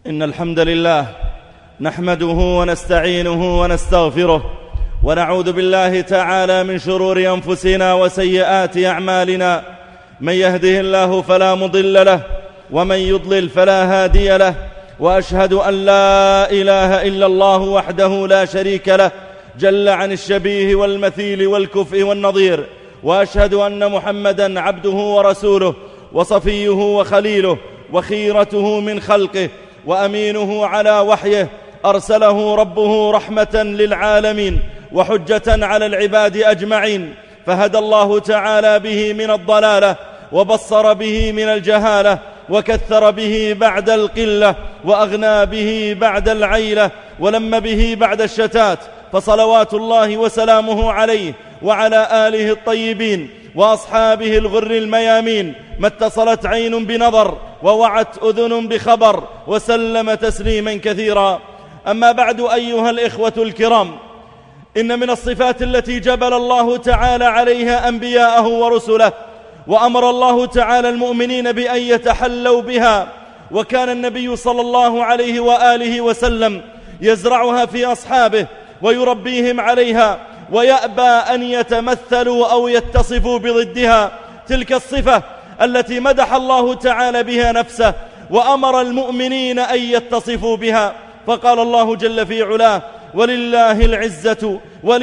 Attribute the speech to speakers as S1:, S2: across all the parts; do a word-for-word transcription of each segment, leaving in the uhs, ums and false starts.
S1: إن الحمد لله نحمده ونستعينه ونستغفره ونعوذ بالله تعالى من شرور أنفسنا وسيئات أعمالنا. من يهده الله فلا مضل له ومن يضلل فلا هادي له، وأشهد أن لا إله إلا الله وحده لا شريك له جل عن الشبيه والمثيل والكفء والنظير، وأشهد أن محمدا عبده ورسوله وصفيه وخليله وخيرته من خلقه وأمينه على وحيه، أرسله ربه رحمة للعالمين وحجة على العباد أجمعين، فهدى الله تعالى به من الضلالة وبصر به من الجهالة وكثر به بعد القلة وأغنى به بعد العيلة ولم به بعد الشتات، فصلوات الله وسلامه عليه وعلى آله الطيبين وأصحابه الغر الميامين، ما اتصلت عين بنظر ووعت أذن بخبر، وسلم تسليما كثيرا. أما بعد أيها الإخوة الكرام، إن من الصفات التي جبل الله تعالى عليها أنبياءه ورسله، وأمر الله تعالى المؤمنين بأن يتحلوا بها، وكان النبي صلى الله عليه وآله وسلم يزرعها في أصحابه ويربيهم عليها، ويأبى أن يتمثلوا أو يتصفوا بضدها، تلك الصفة التي مدح الله تعالى بها نفسه وأمر المؤمنين أن يتصفوا بها، فقال الله جل في علاه: ولله العزة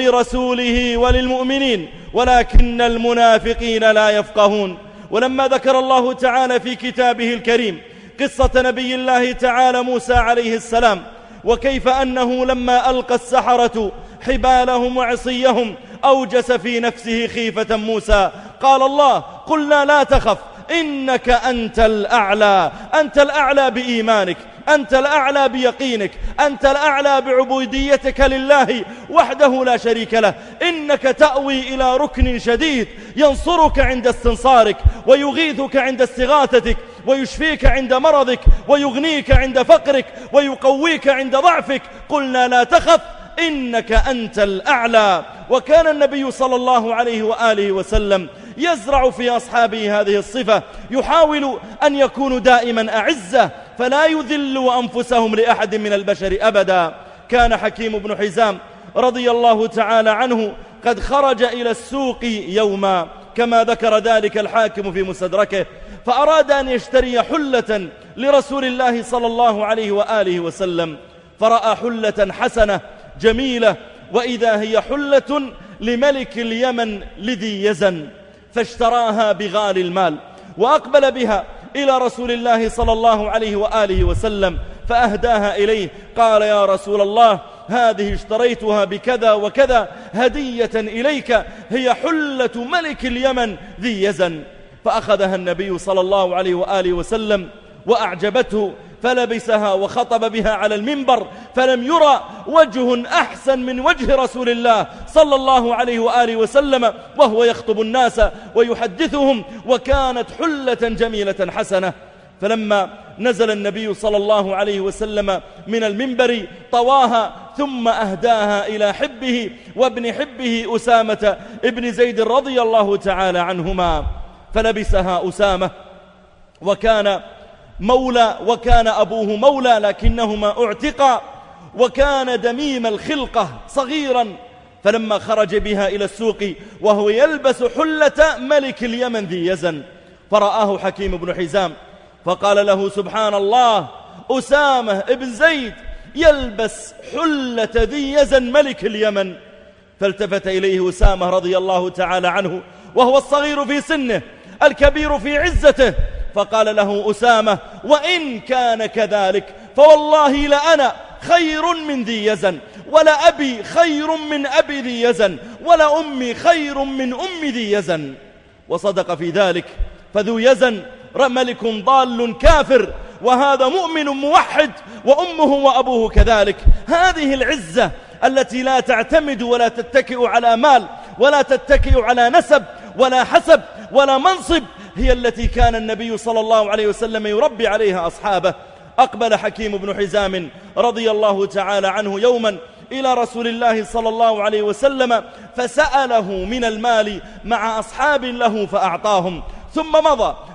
S1: ولرسوله وللمؤمنين ولكن المنافقين لا يفقهون. ولما ذكر الله تعالى في كتابه الكريم قصة نبي الله تعالى موسى عليه السلام، وكيف أنه لما ألقى السحرة حبالهم وعصيهم أوجس في نفسه خيفة موسى، قال الله: قلنا لا تخف إنك أنت الأعلى، أنت الأعلى بإيمانك، أنت الأعلى بيقينك، أنت الأعلى بعبوديتك لله وحده لا شريك له، إنك تأوي إلى ركن شديد ينصرك عند استنصارك ويغيثك عند استغاثتك ويشفيك عند مرضك ويغنيك عند فقرك ويقويك عند ضعفك. قلنا لا تخف إنك أنت الأعلى. وكان النبي صلى الله عليه وآله وسلم يزرع في أصحابه هذه الصفة، يحاول أن يكونوا دائما أعزة فلا يذلوا أنفسهم لأحد من البشر أبدا. كان حكيم بن حزام رضي الله تعالى عنه قد خرج إلى السوق يوما، كما ذكر ذلك الحاكم في مستدركه، فأراد أن يشتري حلة لرسول الله صلى الله عليه وآله وسلم، فرأى حلة حسنة جميلة، وإذا هي حلة لملك اليمن لذي يزن، فاشتراها بغالي المال وأقبل بها إلى رسول الله صلى الله عليه وآله وسلم فأهداها إليه. قال: يا رسول الله، هذه اشتريتها بكذا وكذا هدية إليك، هي حلة ملك اليمن ذي يزن. فأخذها النبي صلى الله عليه وآله وسلم وأعجبته، فلبسها وخطب بها على المنبر، فلم يرى وجه أحسن من وجه رسول الله صلى الله عليه وآله وسلم وهو يخطب الناس ويحدثهم، وكانت حلة جميلة حسنة. فلما نزل النبي صلى الله عليه وسلم من المنبر طواها ثم أهداها إلى حبه وابن حبه أسامة ابن زيد رضي الله تعالى عنهما، فلبسها أسامة وكان مولى وكان أبوه مولى، لكنهما اعتقا، وكان دميم الخلقة صغيرا. فلما خرج بها إلى السوق وهو يلبس حلة ملك اليمن ذي يزن، فرآه حكيم بن حزام فقال له: سبحان الله، أسامة ابن زيد يلبس حلة ذي يزن ملك اليمن. فالتفت إليه أسامة رضي الله تعالى عنه وهو الصغير في سنه الكبير في عزته، فقال له أسامة: وإن كان كذلك فوالله لأنا خير من ذي يزن، ولا أبي خير من أبي ذي يزن، ولا أمي خير من أم ذي يزن. وصدق في ذلك، فذو يزن ملك ضال كافر، وهذا مؤمن موحد، وأمه وأبوه كذلك. هذه العزة التي لا تعتمد ولا تتكئ على مال ولا تتكئ على نسب ولا حسب ولا منصب، هي التي كان النبي صلى الله عليه وسلم يربي عليها أصحابه. أقبل حكيم بن حزام رضي الله تعالى عنه يوما إلى رسول الله صلى الله عليه وسلم فسأله من المال مع أصحاب له فأعطاهم، ثم مضى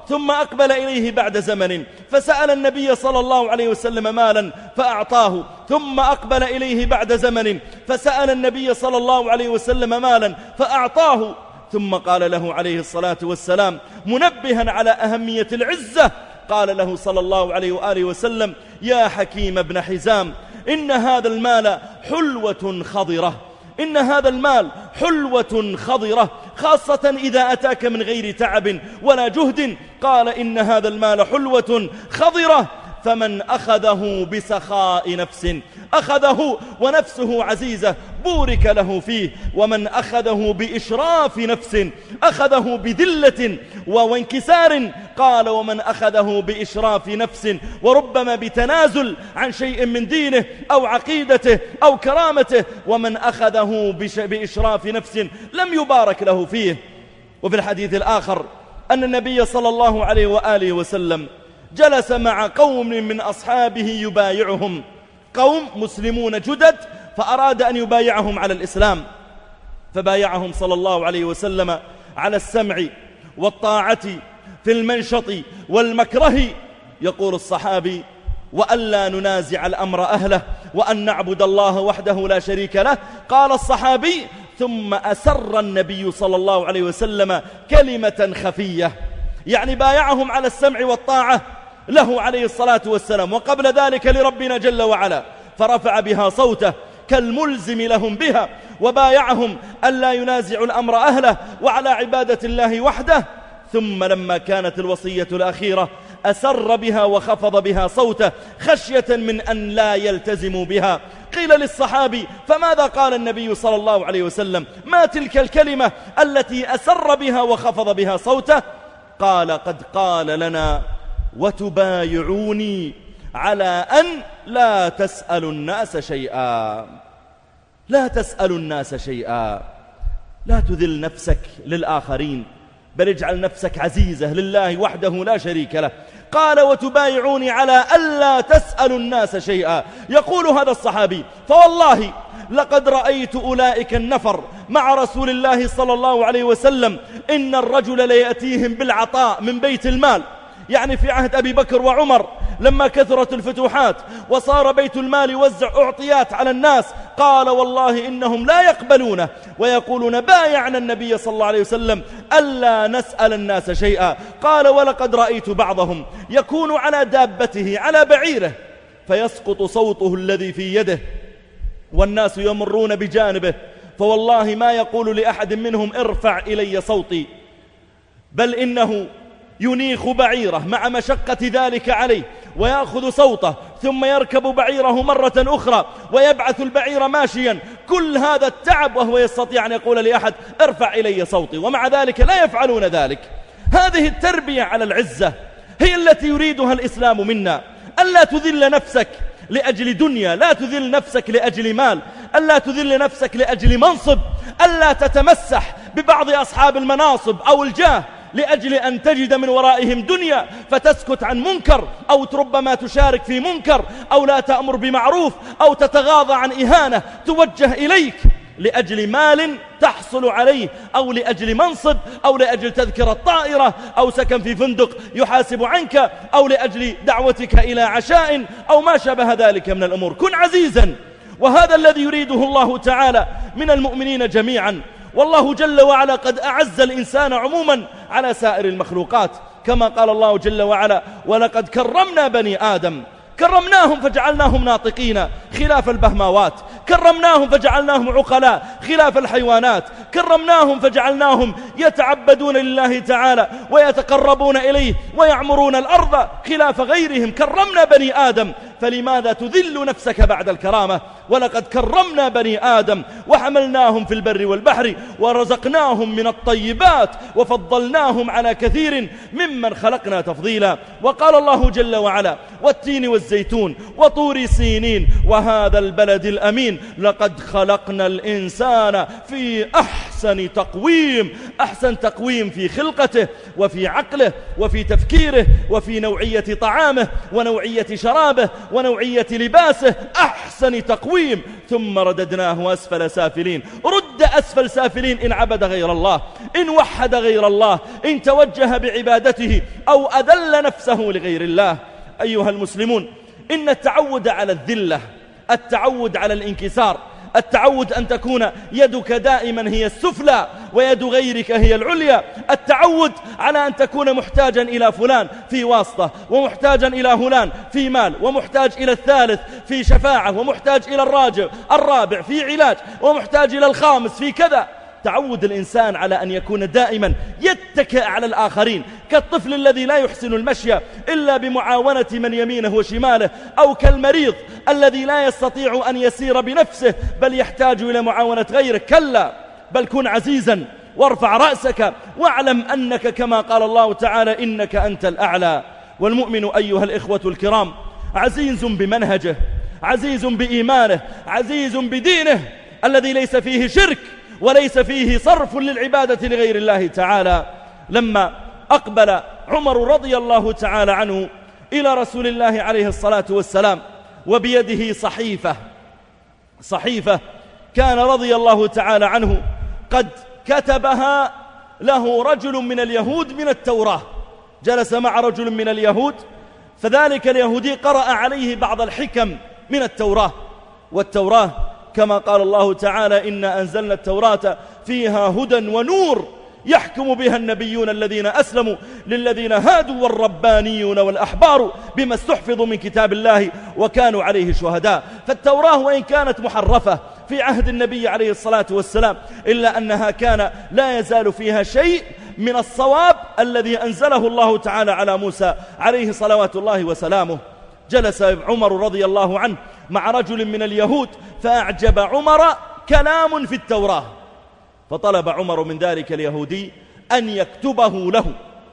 S1: ثم أقبل إليه بعد زمن فسأل النبي صلى الله عليه وسلم مالا فأعطاه، ثم أقبل إليه بعد زمن فسأل النبي صلى الله عليه وسلم مالا فأعطاه، ثم قال له عليه الصلاة والسلام منبها على أهمية العزة، قال له صلى الله عليه وآله وسلم: يا حكيم ابن حزام، إن هذا المال حلوة خضرة، إن هذا المال حلوة خضرة، خاصة إذا أتاك من غير تعب ولا جهد. قال: إن هذا المال حلوة خضرة، فمن أخذه بسخاء نفس أخذه ونفسه عزيزة بورك له فيه، ومن أخذه بإشراف نفس أخذه بذلة وانكسار. قال: ومن أخذه بإشراف نفس وربما بتنازل عن شيء من دينه أو عقيدته أو كرامته، ومن أخذه بإشراف نفس لم يبارك له فيه. وفي الحديث الآخر أن النبي صلى الله عليه وآله وسلم جلس مع قوم من أصحابه يبايعهم، قوم مسلمون جدد، فأراد أن يبايعهم على الإسلام، فبايعهم صلى الله عليه وسلم على السمع والطاعة في المنشط والمكره. يقول الصحابي: وألا ننازع الأمر أهله وأن نعبد الله وحده لا شريك له. قال الصحابي: ثم أسر النبي صلى الله عليه وسلم كلمة خفية، يعني بايعهم على السمع والطاعة له عليه الصلاة والسلام، وقبل ذلك لربنا جل وعلا، فرفع بها صوته كالملزم لهم بها، وبايعهم ألا ينازعوا الأمر أهله وعلى عبادة الله وحده. ثم لما كانت الوصية الأخيرة أسر بها وخفض بها صوته خشية من أن لا يلتزموا بها. قيل للصحابي: فماذا قال النبي صلى الله عليه وسلم؟ ما تلك الكلمة التي أسر بها وخفض بها صوته؟ قال: قد قال لنا: وتبايعوني على أن لا تسألوا الناس شيئا. لا تسألوا الناس شيئا، لا تذل نفسك للآخرين، بل اجعل نفسك عزيزة لله وحده لا شريك له. قال: وتبايعوني على ألا تسألوا الناس شيئا. يقول هذا الصحابي: فوالله لقد رأيت أولئك النفر مع رسول الله صلى الله عليه وسلم، إن الرجل ليأتيهم بالعطاء من بيت المال، يعني في عهد أبي بكر وعمر لما كثرت الفتوحات وصار بيت المال يوزع أعطيات على الناس. قال: والله إنهم لا يقبلونه ويقولون: بايعنا النبي صلى الله عليه وسلم ألا نسأل الناس شيئا. قال: ولقد رأيت بعضهم يكون على دابته على بعيره فيسقط صوته الذي في يده والناس يمرون بجانبه، فوالله ما يقول لأحد منهم: ارفع إلي صوتي، بل إنه ينيخ بعيره مع مشقة ذلك عليه ويأخذ صوته، ثم يركب بعيره مرة أخرى ويبعث البعير ماشيا، كل هذا التعب وهو يستطيع أن يقول لأحد: ارفع إلي صوتي، ومع ذلك لا يفعلون ذلك. هذه التربية على العزة هي التي يريدها الإسلام منا، ألا تذل نفسك لأجل دنيا، لا تذل نفسك لأجل مال، ألا تذل نفسك لأجل منصب، ألا تتمسح ببعض أصحاب المناصب أو الجاه لأجل أن تجد من ورائهم دنيا فتسكت عن منكر، أو ربما تشارك في منكر، أو لا تأمر بمعروف، أو تتغاضى عن إهانة توجه إليك لأجل مال تحصل عليه، أو لأجل منصب، أو لأجل تذكرة طائرة، أو سكن في فندق يحاسب عنك، أو لأجل دعوتك إلى عشاء، أو ما شابه ذلك من الأمور. كن عزيزا، وهذا الذي يريده الله تعالى من المؤمنين جميعا. والله جل وعلا قد أعز الإنسان عموما على سائر المخلوقات، كما قال الله جل وعلا: ولقد كرمنا بني آدم، كرمناهم فجعلناهم ناطقين خلاف البهماوات، كرمناهم فجعلناهم عقلاء خلاف الحيوانات، كرمناهم فجعلناهم يتعبدون لله تعالى ويتقربون إليه ويعمرون الأرض خلاف غيرهم. كرمنا بني آدم، فلماذا تذل نفسك بعد الكرامة؟ ولقد كرمنا بني آدم وحملناهم في البر والبحر ورزقناهم من الطيبات وفضلناهم على كثير ممن خلقنا تفضيلا. وقال الله جل وعلا: والتين والزيتون وطور سينين وهذا البلد الأمين لقد خلقنا الإنسان في أحسن أحسن تقويم، أحسن تقويم في خلقته وفي عقله وفي تفكيره وفي نوعية طعامه ونوعية شرابه ونوعية لباسه، أحسن تقويم. ثم رددناه أسفل سافلين، رد أسفل سافلين إن عبد غير الله، إن وحد غير الله، إن توجه بعبادته أو أذل نفسه لغير الله. أيها المسلمون، إن التعود على الذلة، التعود على الانكسار، التعود أن تكون يدك دائما هي السفلى ويد غيرك هي العليا، التعود على أن تكون محتاجا إلى فلان في واسطة، ومحتاجا إلى فلان في مال، ومحتاج إلى الثالث في شفاعة، ومحتاج إلى الراجع الرابع في علاج، ومحتاج إلى الخامس في كذا. تعود الإنسان على أن يكون دائما يتكئ على الآخرين، كالطفل الذي لا يحسن المشي إلا بمعاونة من يمينه وشماله، أو كالمريض الذي لا يستطيع أن يسير بنفسه بل يحتاج إلى معاونة غيره. كلا، بل كن عزيزا وارفع رأسك واعلم أنك كما قال الله تعالى إنك أنت الأعلى. والمؤمن أيها الإخوة الكرام عزيز بمنهجه، عزيز بإيمانه، عزيز بدينه الذي ليس فيه شرك وليس فيه صرف للعبادة لغير الله تعالى. لما أقبل عمر رضي الله تعالى عنه إلى رسول الله عليه الصلاة والسلام وبيده صحيفة، صحيفة كان رضي الله تعالى عنه قد كتبها له رجل من اليهود من التوراة، جلس مع رجل من اليهود، فذلك اليهودي قرأ عليه بعض الحكم من التوراة. والتوراة كما قال الله تعالى إنا أنزلنا التوراة فيها هدى ونور يحكم بها النبيون الذين أسلموا للذين هادوا والربانيون والأحبار بما استحفظوا من كتاب الله وكانوا عليه شهداء. فالتوراة وإن كانت محرفة في عهد النبي عليه الصلاة والسلام إلا أنها كان لا يزال فيها شيء من الصواب الذي أنزله الله تعالى على موسى عليه صلوات الله وسلامه. جلس عمر رضي الله عنه مع رجل من اليهود فأعجب عمر كلام في التوراة، فطلب عمر من ذلك اليهودي أن يكتبه له،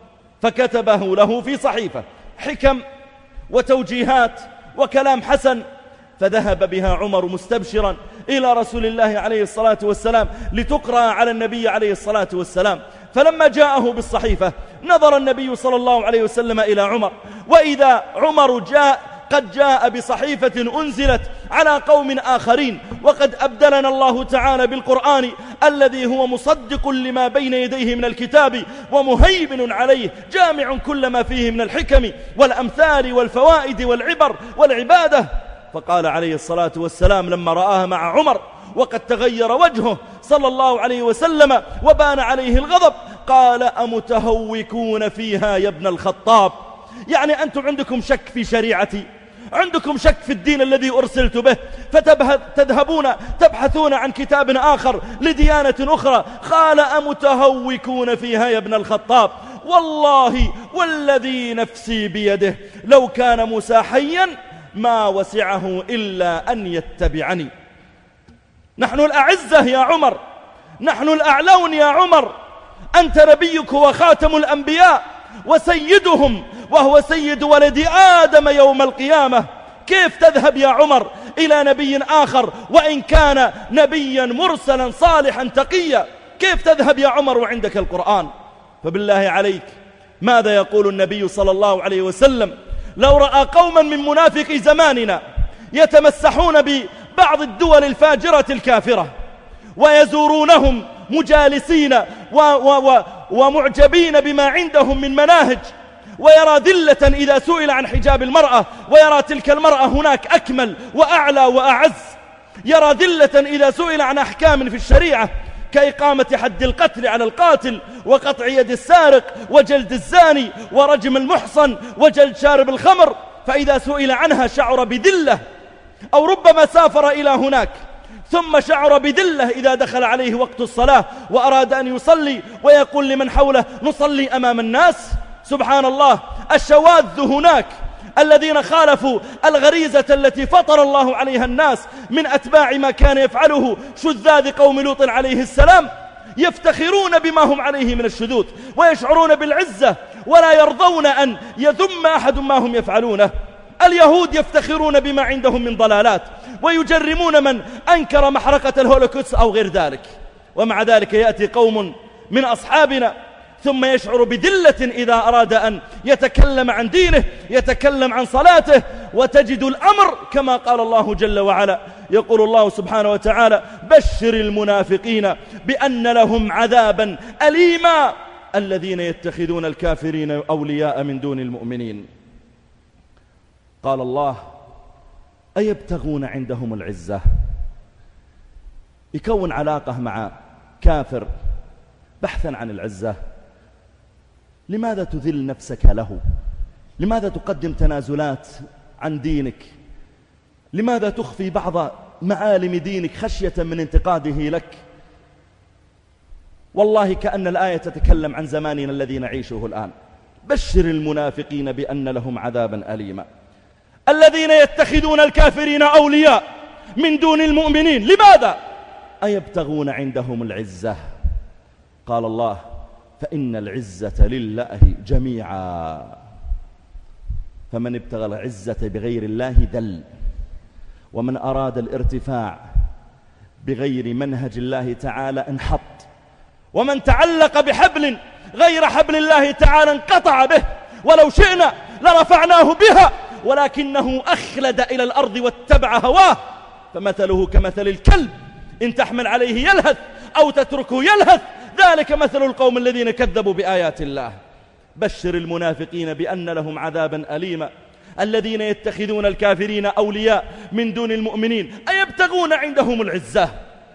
S1: فكتبه له في صحيفة حكم وتوجيهات وكلام حسن، فذهب بها عمر مستبشرا إلى رسول الله عليه الصلاة والسلام لتقرأ على النبي عليه الصلاة والسلام. فلما جاءه بالصحيفة نظر النبي صلى الله عليه وسلم إلى عمر، وإذا عمر جاء قد جاء بصحيفة أنزلت على قوم آخرين، وقد أبدلنا الله تعالى بالقرآن الذي هو مصدق لما بين يديه من الكتاب ومهيمن عليه، جامع كل ما فيه من الحكم والأمثال والفوائد والعبر والعبادة. فقال عليه الصلاة والسلام لما رآها مع عمر وقد تغير وجهه صلى الله عليه وسلم وبان عليه الغضب، قال أمتهوكون فيها يا ابن الخطاب؟ يعني أنتم عندكم شك في شريعتي، عندكم شك في الدين الذي أرسلت به، فتذهبون تبحثون عن كتاب آخر لديانة أخرى. قال أمتهوكون فيها يا ابن الخطاب؟ والله والذي نفسي بيده لو كان موسى حيا ما وسعه إلا أن يتبعني. نحن الأعزة يا عمر، نحن الأعلون يا عمر، أنت نبيك وخاتم الأنبياء وسيدهم وهو سيد ولد آدم يوم القيامة. كيف تذهب يا عمر إلى نبي آخر وإن كان نبيا مرسلا صالحا تقيا؟ كيف تذهب يا عمر وعندك القرآن؟ فبالله عليك ماذا يقول النبي صلى الله عليه وسلم لو رأى قوما من منافقي زماننا يتمسحون ببعض الدول الفاجرة الكافرة ويزورونهم مجالسين و و و ومعجبين بما عندهم من مناهج، ويرى ذلة إذا سئل عن حجاب المرأة ويرى تلك المرأة هناك أكمل وأعلى وأعز، يرى ذلة إذا سئل عن أحكام في الشريعة كإقامة حد القتل على القاتل وقطع يد السارق وجلد الزاني ورجم المحصن وجلد شارب الخمر، فإذا سئل عنها شعر بذلة، أو ربما سافر إلى هناك ثم شعر بذلة إذا دخل عليه وقت الصلاة وأراد أن يصلي ويقول لمن حوله نصلي أمام الناس. سبحان الله، الشواذ هناك الذين خالفوا الغريزة التي فطر الله عليها الناس من أتباع ما كان يفعله شذاذ قوم لوط عليه السلام، يفتخرون بما هم عليه من الشذوذ ويشعرون بالعزة ولا يرضون أن يذم أحد ما هم يفعلونه. اليهود يفتخرون بما عندهم من ضلالات ويجرمون من أنكر محرقة الهولوكوست أو غير ذلك. ومع ذلك يأتي قوم من أصحابنا ثم يشعر بذلة إذا أراد أن يتكلم عن دينه، يتكلم عن صلاته، وتجد الأمر كما قال الله جل وعلا. يقول الله سبحانه وتعالى: بشر المنافقين بأن لهم عذابا أليما الذين يتخذون الكافرين أولياء من دون المؤمنين. قال الله: أيبتغون عندهم العزة؟ يكون علاقة مع كافر بحثا عن العزة. لماذا تذل نفسك له؟ لماذا تقدم تنازلات عن دينك؟ لماذا تخفي بعض معالم دينك خشية من انتقاده لك؟ والله كأن الآية تتكلم عن زماننا الذي نعيشه الآن. بشر المنافقين بأن لهم عذابا أليما الذين يتخذون الكافرين أولياء من دون المؤمنين. لماذا؟ أيبتغون عندهم العزة؟ قال الله: فإن العزة لله جميعا، فمن ابتغى العزة بغير الله ذل، ومن أراد الارتفاع بغير منهج الله تعالى انحط، ومن تعلق بحبل غير حبل الله تعالى انقطع به، ولو شئنا لرفعناه بها ولكنه أخلد إلى الأرض واتبع هواه، فمثله كمثل الكلب إن تحمل عليه يلهث أو تتركه يلهث، ذلك مثل القوم الذين كذبوا بآيات الله. بشر المنافقين بأن لهم عذابا أليما الذين يتخذون الكافرين أولياء من دون المؤمنين أيبتغون عندهم العزة؟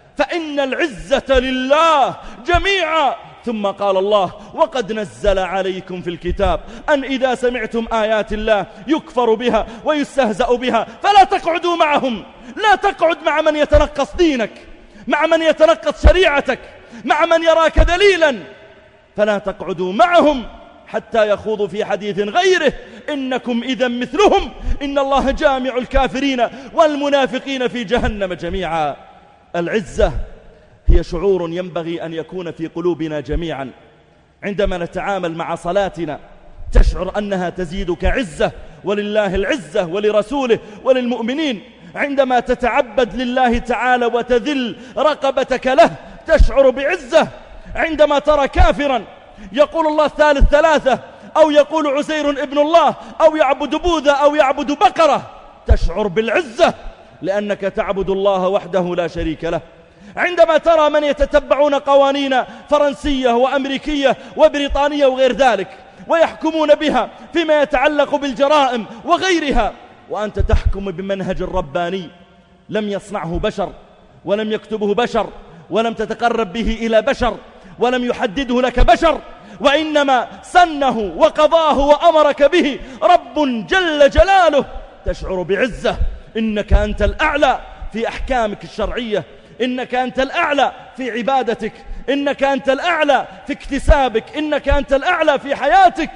S1: فإن العزة لله جميعا. ثم قال الله: وقد نزل عليكم في الكتاب أن إذا سمعتم آيات الله يكفر بها ويستهزأ بها فلا تقعدوا معهم. لا تقعد مع من يتنقص دينك، مع من يتنقص شريعتك، مع من يراك ذليلا، فلا تقعدوا معهم حتى يخوضوا في حديث غيره، إنكم إذا مثلهم، إن الله جامع الكافرين والمنافقين في جهنم جميعا. العزة هي شعور ينبغي أن يكون في قلوبنا جميعا. عندما نتعامل مع صلاتنا تشعر أنها تزيدك عزة، ولله العزة ولرسوله وللمؤمنين. عندما تتعبد لله تعالى وتذل رقبتك له تشعر بعزة. عندما ترى كافرا يقول الله ثالث ثلاثة، أو يقول عزير ابن الله، أو يعبد بوذا، أو يعبد بقرة، تشعر بالعزة لأنك تعبد الله وحده لا شريك له. عندما ترى من يتتبعون قوانين فرنسية وأمريكية وبريطانية وغير ذلك ويحكمون بها فيما يتعلق بالجرائم وغيرها، وأنت تحكم بمنهج رباني لم يصنعه بشر ولم يكتبه بشر ولم تتقرب به إلى بشر ولم يحدده لك بشر، وإنما سنه وقضاه وأمرك به رب جل جلاله، تشعر بعزة. إنك أنت الأعلى في أحكامك الشرعية، إنك أنت الأعلى في عبادتك، إنك أنت الأعلى في اكتسابك، إنك أنت الأعلى في حياتك.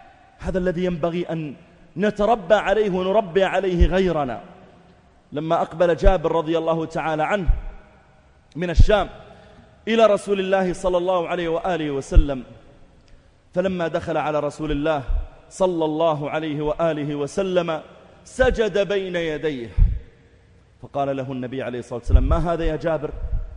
S1: هذا الذي ينبغي أن نتربى عليه ونربي عليه غيرنا. لما أقبل جابر رضي الله تعالى عنه من الشام إلى رسول الله صلى الله عليه وآله وسلم، فلما دخل على رسول الله صلى الله عليه وآله وسلم سجد بين يديه، فقال له النبي عليه الصلاة والسلام: ما هذا يا جابر؟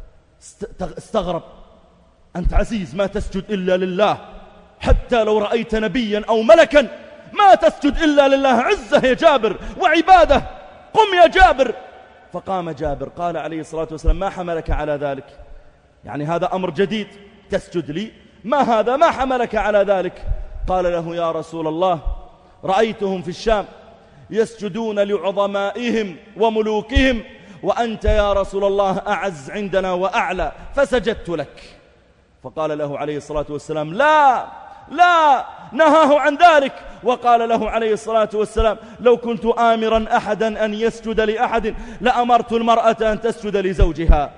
S1: استغرب: أنت عزيز ما تسجد إلا لله، حتى لو رأيت نبيا أو ملكا ما تسجد إلا لله. عزة يا جابر وعبادة، قم يا جابر. فقام جابر، قال عليه الصلاة والسلام: ما حملك على ذلك؟ يعني هذا أمر جديد تسجد لي؟ ما هذا؟ ما حملك على ذلك؟ قال له: يا رسول الله، رأيتهم في الشام يسجدون لعظمائهم وملوكهم، وأنت يا رسول الله أعز عندنا وأعلى، فسجدت لك. فقال له عليه الصلاة والسلام: لا لا، نهاه عن ذلك. وقال له عليه الصلاة والسلام: لو كنت آمرا أحدا أن يسجد لأحد لأمرت المرأة أن تسجد لزوجها.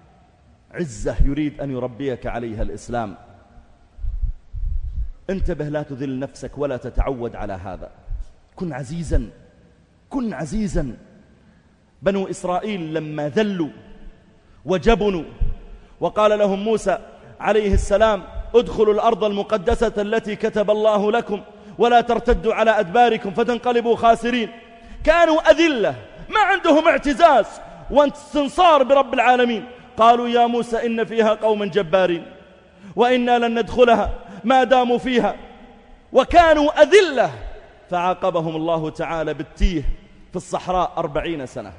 S1: عزة يريد أن يربيك عليها الإسلام. انتبه، لا تذل نفسك ولا تتعود على هذا. كن عزيزا، كن عزيزا. بنو إسرائيل لما ذلوا وجبنوا وقال لهم موسى عليه السلام: ادخلوا الأرض المقدسة التي كتب الله لكم ولا ترتدوا على أدباركم فتنقلبوا خاسرين، كانوا أذلة ما عندهم اعتزاز واستنصار برب العالمين. قالوا يا موسى إن فيها قوما جبارين وإنا لن ندخلها ما داموا فيها وكانوا أذلة، فعاقبهم الله تعالى بالتيه في الصحراء أربعين سنة،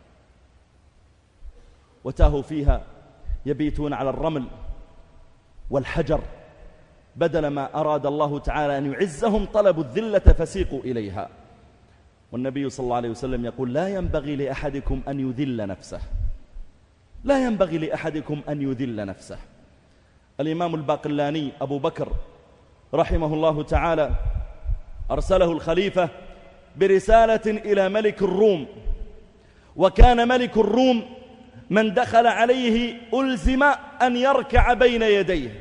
S1: وتاهوا فيها يبيتون على الرمل والحجر، بدل ما أراد الله تعالى أن يعزهم طلبوا الذلة فسيقوا إليها. والنبي صلى الله عليه وسلم يقول لا ينبغي لأحدكم أن يذل نفسه، لا ينبغي لأحدكم أن يذل نفسه. الإمام الباقلاني أبو بكر رحمه الله تعالى أرسله الخليفة برسالة إلى ملك الروم، وكان ملك الروم من دخل عليه ألزم أن يركع بين يديه،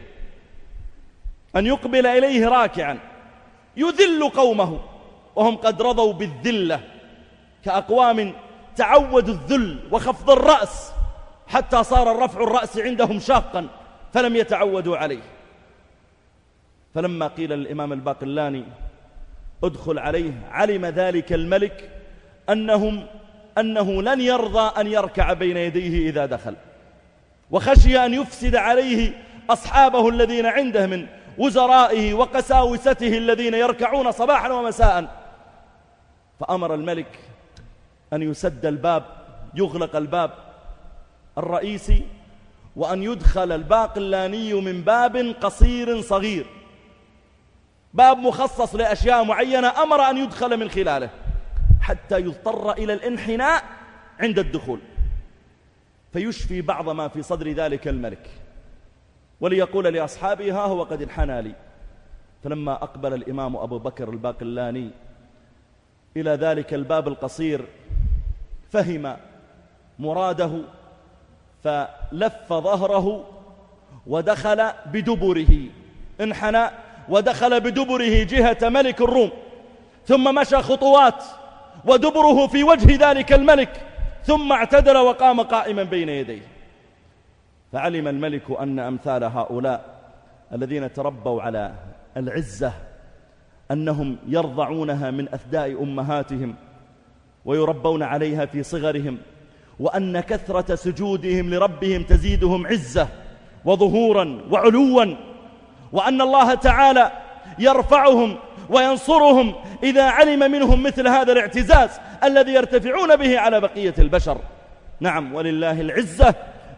S1: أن يقبل إليه راكعا يذل قومه وهم قد رضوا بالذلة، كأقوام تعودوا الذل وخفض الرأس حتى صار الرفع الرأس عندهم شاقا فلم يتعودوا عليه. فلما قيل للإمام الباقلاني ادخل عليه علم ذلك الملك أنهم أنه لن يرضى أن يركع بين يديه إذا دخل، وخشي أن يفسد عليه أصحابه الذين عنده من وزرائه وقساوسته الذين يركعون صباحا ومساء. فأمر الملك أن يسد الباب، يغلق الباب الرئيسي، وأن يدخل الباقلاني من باب قصير صغير، باب مخصص لأشياء معينة أمر أن يدخل من خلاله حتى يضطر إلى الانحناء عند الدخول، فيشفي بعض ما في صدر ذلك الملك، وليقول لأصحابه ها هو قد انحنى لي. فلما أقبل الإمام أبو بكر الباقلاني إلى ذلك الباب القصير فهم مراده، فلف ظهره ودخل بدبره، انحنى ودخل بدبره جهة ملك الروم، ثم مشى خطوات ودبره في وجه ذلك الملك، ثم اعتدل وقام قائما بين يديه. فعلم الملك أن أمثال هؤلاء الذين تربوا على العزة أنهم يرضعونها من أثداء أمهاتهم ويربون عليها في صغرهم، وأن كثرة سجودهم لربهم تزيدهم عزة وظهورا وعلوا، وأن الله تعالى يرفعهم وينصرهم إذا علم منهم مثل هذا الاعتزاز الذي يرتفعون به على بقية البشر. نعم، ولله العزة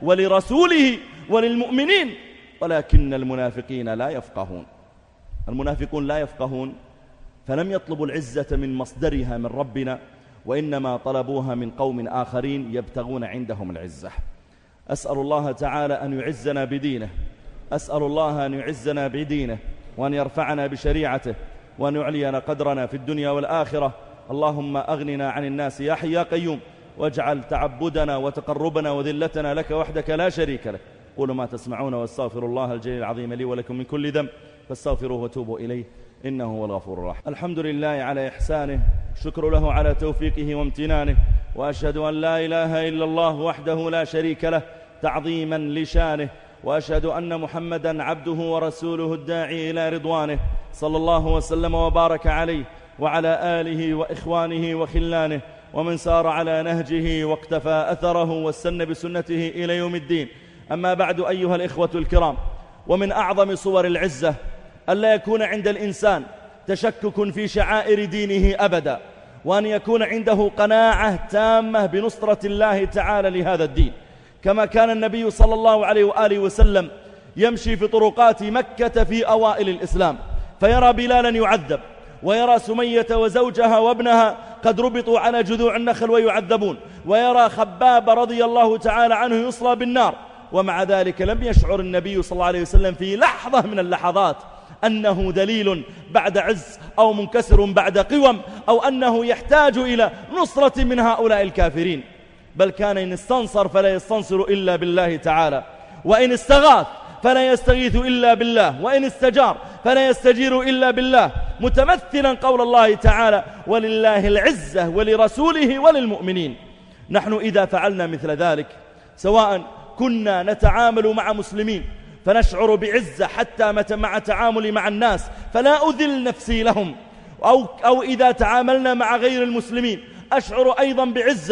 S1: ولرسوله وللمؤمنين ولكن المنافقين لا يفقهون. المنافقون لا يفقهون، فلم يطلبوا العزة من مصدرها من ربنا، وإنما طلبوها من قوم آخرين يبتغون عندهم العزة. أسأل الله تعالى أن يعزنا بدينه، أسأل الله أن يعزنا بدينه وأن يرفعنا بشريعته وأن يعلينا قدرنا في الدنيا والآخرة. اللهم أغننا عن الناس يا حي يا قيوم، واجعل تعبدنا وتقربنا وذلتنا لك وحدك لا شريك لك. قولوا ما تسمعون واستغفر الله الجليل العظيم لي ولكم من كل ذنب فاستغفروه وتوبوا إليه إنه هو الغفور الرحيم. الحمد لله على إحسانه، شكر له على توفيقه وامتنانه، وأشهد أن لا إله إلا الله وحده لا شريك له تعظيما لشانه، وأشهد أن محمدا عبده ورسوله الداعي إلى رضوانه، صلى الله وسلم وبارك عليه وعلى آله وإخوانه وخلانه ومن سار على نهجه واقتفى أثره واستنى بسنته إلى يوم الدين. أما بعد أيها الإخوة الكرام، ومن أعظم صور العزة ألا يكون عند الإنسان تشكك في شعائر دينه أبدا، وأن يكون عنده قناعة تامة بنصرة الله تعالى لهذا الدين، كما كان النبي صلى الله عليه وآله وسلم يمشي في طرقات مكة في أوائل الإسلام فيرى بلالا يعذب، ويرى سمية وزوجها وابنها قد ربطوا على جذوع النخل ويعذبون، ويرى خباب رضي الله تعالى عنه يصلى بالنار، ومع ذلك لم يشعر النبي صلى الله عليه وسلم في لحظة من اللحظات أنه ذليل بعد عز أو منكسر بعد قوم، أو أنه يحتاج إلى نصرة من هؤلاء الكافرين، بل كان إن استنصر فلا يستنصر إلا بالله تعالى، وإن استغاث فلا يستغيث إلا بالله، وإن استجار فلا يستجير إلا بالله، متمثلا قول الله تعالى ولله العزة ولرسوله وللمؤمنين. نحن إذا فعلنا مثل ذلك، سواء كنا نتعامل مع مسلمين فنشعر بعزة حتى مع تعامل مع الناس فلا أذل نفسي لهم، أو, أو إذا تعاملنا مع غير المسلمين أشعر أيضا بعزة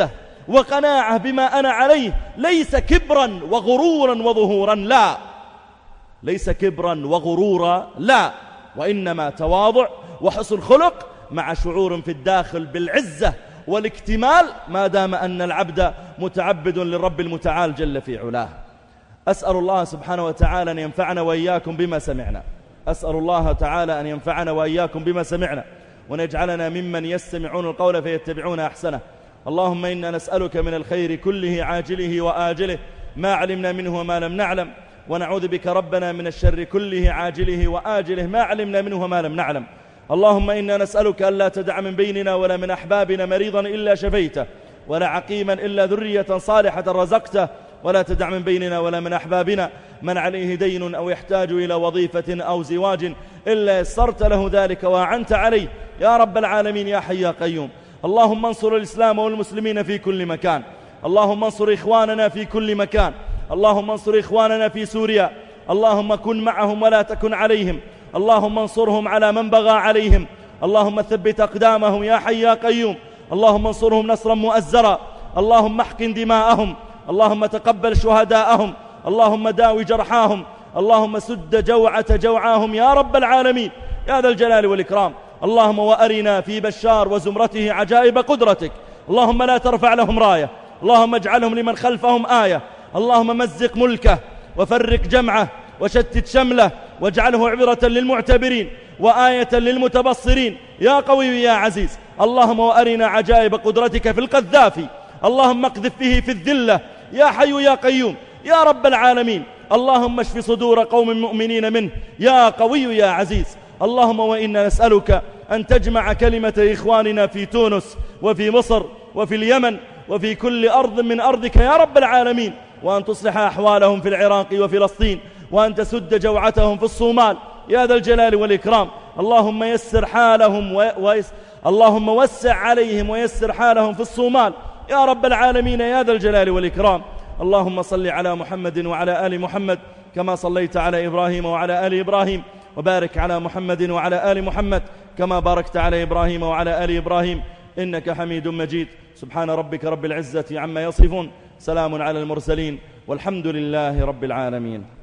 S1: وقناعة بما أنا عليه، ليس كبرا وغرورا وظهورا، لا، ليس كبرا وغرورا، لا، وإنما تواضع وحسن خلق مع شعور في الداخل بالعزة والاكتمال، ما دام أن العبد متعبد للرب المتعال جل في علاه. أسأل الله سبحانه وتعالى أن ينفعنا وإياكم بما سمعنا، أسأل الله تعالى أن ينفعنا وإياكم بما سمعنا، وأن يجعلنا ممن يستمعون القول فيتبعون أحسنه. اللهم إنا نسألك من الخير كله عاجله وآجله ما علمنا منه وما لم نعلم، ونعوذ بك ربنا من الشر كله عاجله وآجله ما علمنا منه وما لم نعلم. اللهم إنا نسألك ألا تدع من بيننا ولا من أحبابنا مريضا إلا شفيته، ولا عقيما إلا ذرية صالحة رزقته، ولا تدع من بيننا ولا من أحبابنا من عليه دين أو يحتاج إلى وظيفة أو زواج إلا يسرت له ذلك وأعنت عليه يا رب العالمين يا حي يا قيوم. اللهم انصر الإسلام والمسلمين في كل مكان، اللهم انصر إخواننا في كل مكان، اللهم انصر إخواننا في سوريا، اللهم كن معهم ولا تكن عليهم، اللهم انصرهم على من بغى عليهم، اللهم ثبت أقدامهم يا حي يا قيوم، اللهم انصرهم نصرا مؤزرا، اللهم احقن دماءهم، اللهم تقبل شهداءهم، اللهم داوي جرحاهم، اللهم سد جوعة جوعاهم يا رب العالمين يا ذا الجلال والإكرام. اللهم وأرنا في بشار وزمرته عجائب قدرتك، اللهم لا ترفع لهم راية، اللهم اجعلهم لمن خلفهم آية، اللهم مزق ملكه وفرق جمعه وشتت شمله، واجعله عبرة للمعتبرين وآية للمتبصرين يا قوي يا عزيز. اللهم وأرنا عجائب قدرتك في القذافي، اللهم اقذف فيه في الذلة يا حي يا قيوم يا رب العالمين. اللهم اشف صدور قوم مؤمنين منه يا قوي يا عزيز. اللهم وإنا نسألك أن تجمع كلمة إخواننا في تونس وفي مصر وفي اليمن وفي كل أرض من أرضك يا رب العالمين، وأن تصلح أحوالهم في العراق وفلسطين، وأن تسد جوعتهم في الصومال يا ذا الجلال والإكرام. اللهم يسر حالهم ويس... اللهم وسع عليهم ويسر حالهم في الصومال يا رب العالمين يا ذا الجلال والإكرام. اللهم صل على محمد وعلى آل محمد كما صليت على إبراهيم وعلى آل إبراهيم، وبارك على محمد وعلى آل محمد كما باركت على إبراهيم وعلى آل إبراهيم إنك حميد مجيد. سبحان ربك رب العزة عما يصفون، سلام على المرسلين، والحمد لله رب العالمين.